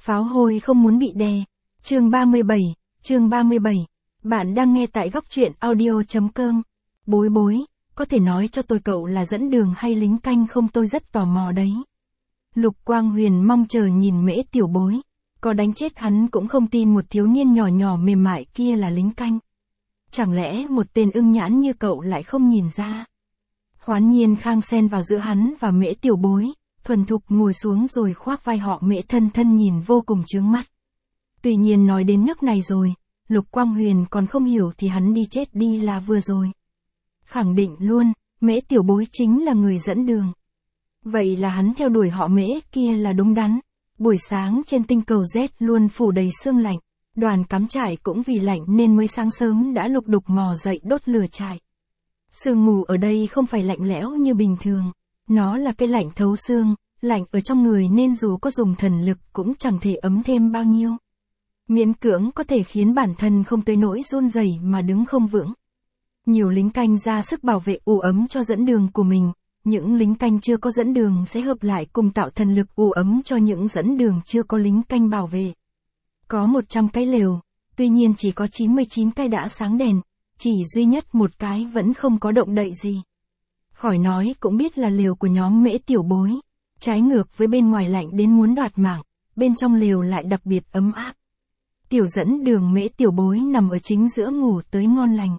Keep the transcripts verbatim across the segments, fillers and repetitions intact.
Pháo hôi không muốn bị đè. Chương ba mươi bảy, chương ba mươi bảy. Bạn đang nghe tại góc truyện audio.com. Bối bối, có thể nói cho tôi cậu là dẫn đường hay lính canh không, tôi rất tò mò đấy. Lục Quang Huyền mong chờ nhìn Mễ Tiểu Bối. Có đánh chết hắn cũng không tin một thiếu niên nhỏ nhỏ mềm mại kia là lính canh. Chẳng lẽ một tên ưng nhãn như cậu lại không nhìn ra? Hoán Nhiên Khang xen vào giữa hắn và Mễ Tiểu Bối, thuần thục ngồi xuống rồi khoác vai họ Mễ thân thân nhìn vô cùng chướng mắt. Tuy nhiên nói đến nước này rồi, Lục Quang Huyền còn không hiểu thì hắn đi chết đi là vừa rồi. Khẳng định luôn, Mễ Tiểu Bối chính là người dẫn đường. Vậy là hắn theo đuổi họ Mễ kia là đúng đắn. Buổi sáng trên tinh cầu Z luôn phủ đầy sương lạnh, đoàn cắm trại cũng vì lạnh nên mới sáng sớm đã lục đục mò dậy đốt lửa trại. Sương mù ở đây không phải lạnh lẽo như bình thường, nó là cái lạnh thấu xương, lạnh ở trong người nên dù có dùng thần lực cũng chẳng thể ấm thêm bao nhiêu. Miễn cưỡng có thể khiến bản thân không tới nỗi run rẩy mà đứng không vững. Nhiều lính canh ra sức bảo vệ u ấm cho dẫn đường của mình, những lính canh chưa có dẫn đường sẽ hợp lại cùng tạo thần lực u ấm cho những dẫn đường chưa có lính canh bảo vệ. Có một trăm cái lều, tuy nhiên chỉ có chín mươi chín cái đã sáng đèn, chỉ duy nhất một cái vẫn không có động đậy gì. Khỏi nói cũng biết là lều của nhóm Mễ Tiểu Bối, trái ngược với bên ngoài lạnh đến muốn đoạt mạng, bên trong lều lại đặc biệt ấm áp. Tiểu dẫn đường Mễ Tiểu Bối nằm ở chính giữa ngủ tới ngon lành.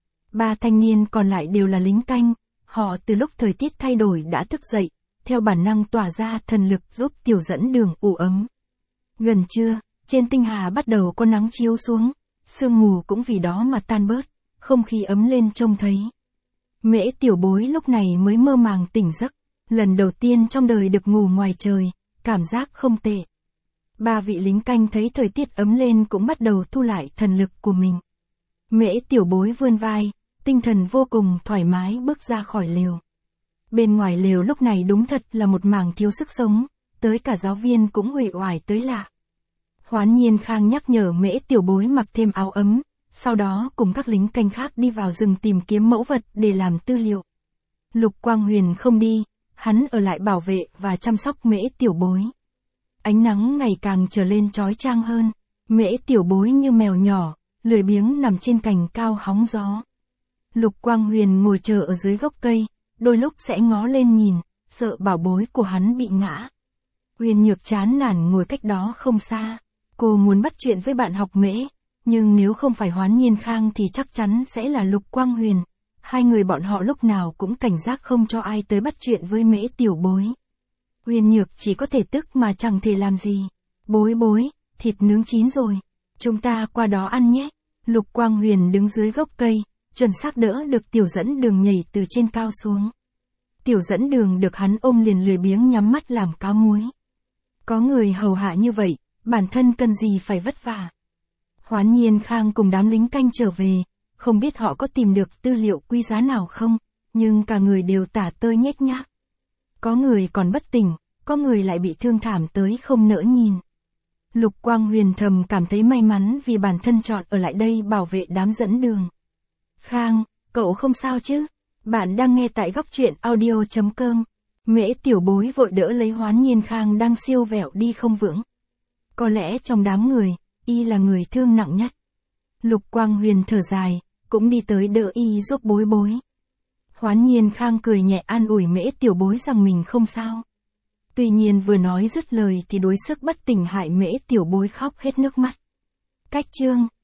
Ba thanh niên còn lại đều là lính canh, họ từ lúc thời tiết thay đổi đã thức dậy, theo bản năng tỏa ra thần lực giúp tiểu dẫn đường u ấm. Gần trưa, trên tinh hà bắt đầu có nắng chiếu xuống, sương mù cũng vì đó mà tan bớt, không khí ấm lên trông thấy. Mễ Tiểu Bối lúc này mới mơ màng tỉnh giấc, lần đầu tiên trong đời được ngủ ngoài trời, cảm giác không tệ. Ba vị lính canh thấy thời tiết ấm lên cũng bắt đầu thu lại thần lực của mình. Mễ Tiểu Bối vươn vai, tinh thần vô cùng thoải mái bước ra khỏi lều. Bên ngoài lều lúc này đúng thật là một mảng thiếu sức sống, tới cả giáo viên cũng uể oải tới lạ. Hoán Nhiên Khang nhắc nhở Mễ Tiểu Bối mặc thêm áo ấm, sau đó cùng các lính canh khác đi vào rừng tìm kiếm mẫu vật để làm tư liệu. Lục Quang Huyền không đi, hắn ở lại bảo vệ và chăm sóc Mễ Tiểu Bối. Ánh nắng ngày càng trở lên chói chang hơn, Mễ Tiểu Bối như mèo nhỏ, lười biếng nằm trên cành cao hóng gió. Lục Quang Huyền ngồi chờ ở dưới gốc cây, đôi lúc sẽ ngó lên nhìn, sợ bảo bối của hắn bị ngã. Huyền Nhược chán nản ngồi cách đó không xa, cô muốn bắt chuyện với bạn học Mễ, nhưng nếu không phải Hoán Nhiên Khang thì chắc chắn sẽ là Lục Quang Huyền. Hai người bọn họ lúc nào cũng cảnh giác không cho ai tới bắt chuyện với Mễ Tiểu Bối. Huyền Nhược chỉ có thể tức mà chẳng thể làm gì. Bối bối, thịt nướng chín rồi, chúng ta qua đó ăn nhé. Lục Quang Huyền đứng dưới gốc cây, chuẩn xác đỡ được tiểu dẫn đường nhảy từ trên cao xuống. Tiểu dẫn đường được hắn ôm liền lười biếng nhắm mắt làm cá muối. Có người hầu hạ như vậy, bản thân cần gì phải vất vả. Hoán Nhiên Khang cùng đám lính canh trở về, không biết họ có tìm được tư liệu quý giá nào không, nhưng cả người đều tả tơi nhếch nhác. Có người còn bất tỉnh, có người lại bị thương thảm tới không nỡ nhìn. Lục Quang Huyền thầm cảm thấy may mắn vì bản thân chọn ở lại đây bảo vệ đám dẫn đường. Khang, cậu không sao chứ? Bạn đang nghe tại góc truyện audio.com. Mễ Tiểu Bối vội đỡ lấy Hoán Nhiên Khang đang siêu vẹo đi không vững. Có lẽ trong đám người, y là người thương nặng nhất. Lục Quang Huyền thở dài, cũng đi tới đỡ y giúp bối bối. Hoán Nhiên Khang cười nhẹ an ủi Mễ Tiểu Bối rằng mình không sao. Tuy nhiên vừa nói dứt lời thì đối sức bất tỉnh hại Mễ Tiểu Bối khóc hết nước mắt. Cách chương